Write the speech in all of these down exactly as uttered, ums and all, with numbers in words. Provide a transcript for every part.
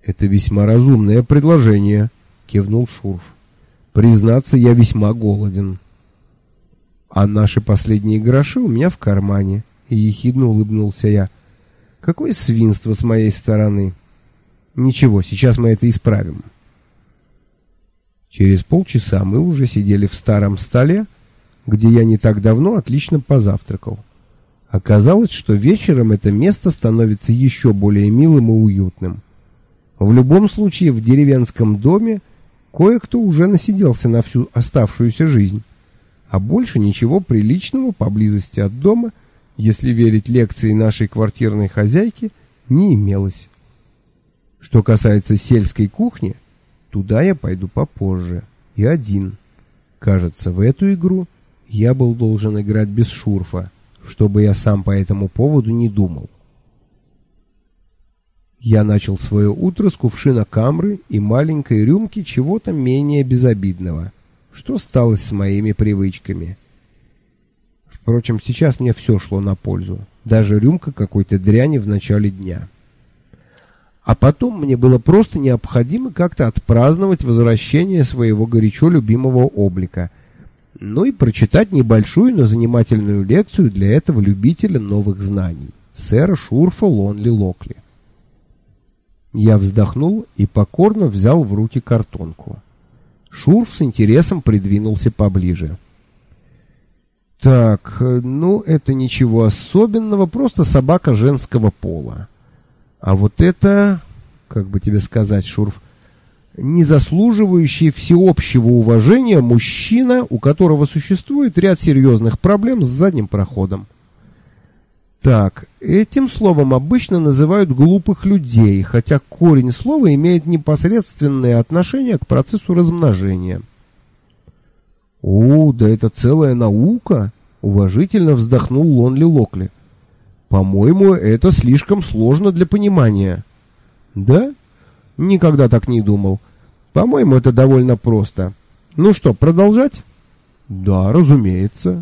«Это весьма разумное предложение», — кивнул Шурф. «Признаться, я весьма голоден». «А наши последние гроши у меня в кармане», — и ехидно улыбнулся я. «Какое свинство с моей стороны! Ничего, сейчас мы это исправим». Через полчаса мы уже сидели в старом столе, где я не так давно отлично позавтракал. Оказалось, что вечером это место становится еще более милым и уютным. В любом случае, в деревенском доме кое-кто уже насиделся на всю оставшуюся жизнь, а больше ничего приличного поблизости от дома, если верить лекции нашей квартирной хозяйки, не имелось. Что касается сельской кухни, туда я пойду попозже, и один. Кажется, в эту игру я был должен играть без Шурфа, чтобы я сам по этому поводу не думал. Я начал свое утро с кувшина камры и маленькой рюмки чего-то менее безобидного, что стало с моими привычками. Впрочем, сейчас мне все шло на пользу, даже рюмка какой-то дряни в начале дня. А потом мне было просто необходимо как-то отпраздновать возвращение своего горячо любимого облика, ну и прочитать небольшую, но занимательную лекцию для этого любителя новых знаний, сэра Шурфа Лонли Локли. Я вздохнул и покорно взял в руки картонку. Шурф с интересом придвинулся поближе. «Так, ну это ничего особенного, просто собака женского пола. А вот это, как бы тебе сказать, Шурф, не заслуживающий всеобщего уважения мужчина, у которого существует ряд серьезных проблем с задним проходом. Так, этим словом обычно называют глупых людей, хотя корень слова имеет непосредственное отношение к процессу размножения». «О, да это целая наука!» — уважительно вздохнул Лонли Локли. «По-моему, это слишком сложно для понимания». «Да? Никогда так не думал. По-моему, это довольно просто. Ну что, продолжать?» «Да, разумеется».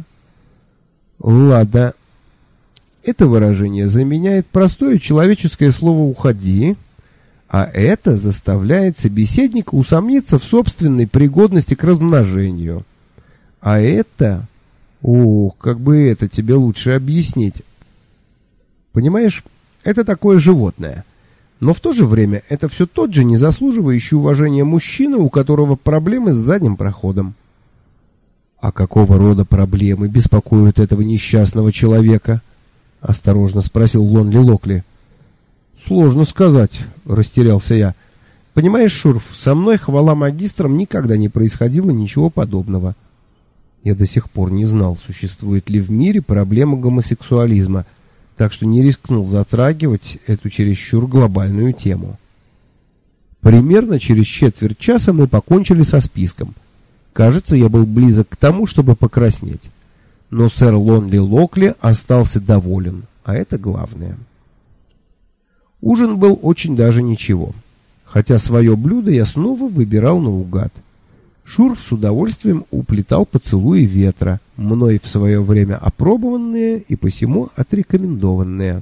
«Ладно. Это выражение заменяет простое человеческое слово «уходи», а это заставляет собеседника усомниться в собственной пригодности к размножению. А это... О, как бы это тебе лучше объяснить. Понимаешь, это такое животное. Но в то же время это все тот же незаслуживающий уважения мужчина, у которого проблемы с задним проходом». «А какого рода проблемы беспокоят этого несчастного человека?» — осторожно спросил Лонли Локли. «Сложно сказать», — растерялся я. «Понимаешь, Шурф, со мной, хвала магистрам, никогда не происходило ничего подобного. Я до сих пор не знал, существует ли в мире проблема гомосексуализма, так что не рискнул затрагивать эту чересчур глобальную тему». Примерно через четверть часа мы покончили со списком. Кажется, я был близок к тому, чтобы покраснеть. Но сэр Лонли Локли остался доволен, а это главное. Ужин был очень даже ничего, хотя свое блюдо я снова выбирал наугад. Шурф с удовольствием уплетал поцелуи ветра, мной в свое время опробованные и посему отрекомендованные.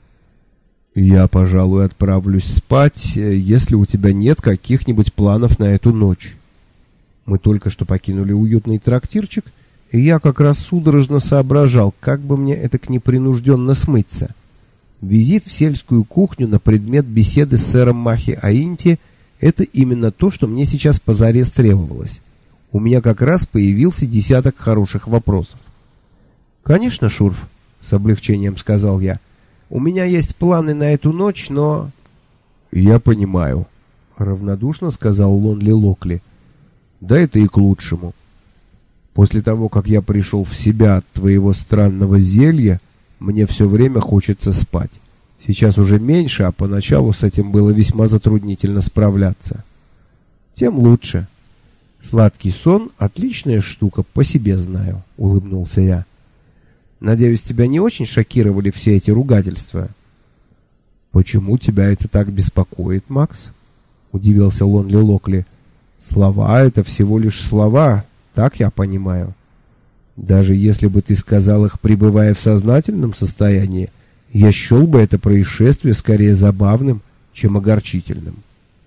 «Я, пожалуй, отправлюсь спать, если у тебя нет каких-нибудь планов на эту ночь». Мы только что покинули уютный трактирчик, и я как раз судорожно соображал, как бы мне этак непринужденно смыться. Визит в сельскую кухню на предмет беседы с сэром Махи Аинти — это именно то, что мне сейчас позарез требовалось. У меня как раз появился десяток хороших вопросов. «Конечно, Шурф», — с облегчением сказал я, — «у меня есть планы на эту ночь, но...» «Я понимаю», — равнодушно сказал Лонли Локли. «Да это и к лучшему. После того, как я пришел в себя от твоего странного зелья, мне все время хочется спать. Сейчас уже меньше, а поначалу с этим было весьма затруднительно справляться. Тем лучше. Сладкий сон — отличная штука, по себе знаю», — улыбнулся я. «Надеюсь, тебя не очень шокировали все эти ругательства?» «Почему тебя это так беспокоит, Макс?» — удивился Лонли Локли. «Слова — это всего лишь слова, так я понимаю. Даже если бы ты сказал их, пребывая в сознательном состоянии, я счел бы это происшествие скорее забавным, чем огорчительным».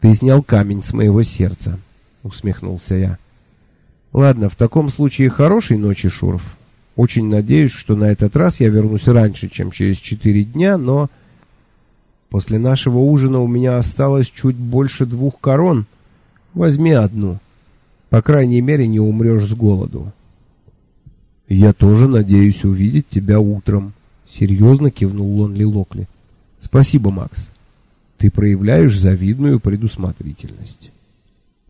Ты снял камень с моего сердца, усмехнулся я. Ладно, в таком случае хорошей ночи, Шуров. Очень надеюсь, что на этот раз я вернусь раньше, чем через четыре дня, но после нашего ужина у меня осталось чуть больше двух корон. Возьми одну. По крайней мере, не умрешь с голоду. Я тоже надеюсь увидеть тебя утром, серьезно кивнул Лонли Локли. Спасибо, Макс. Ты проявляешь завидную предусмотрительность.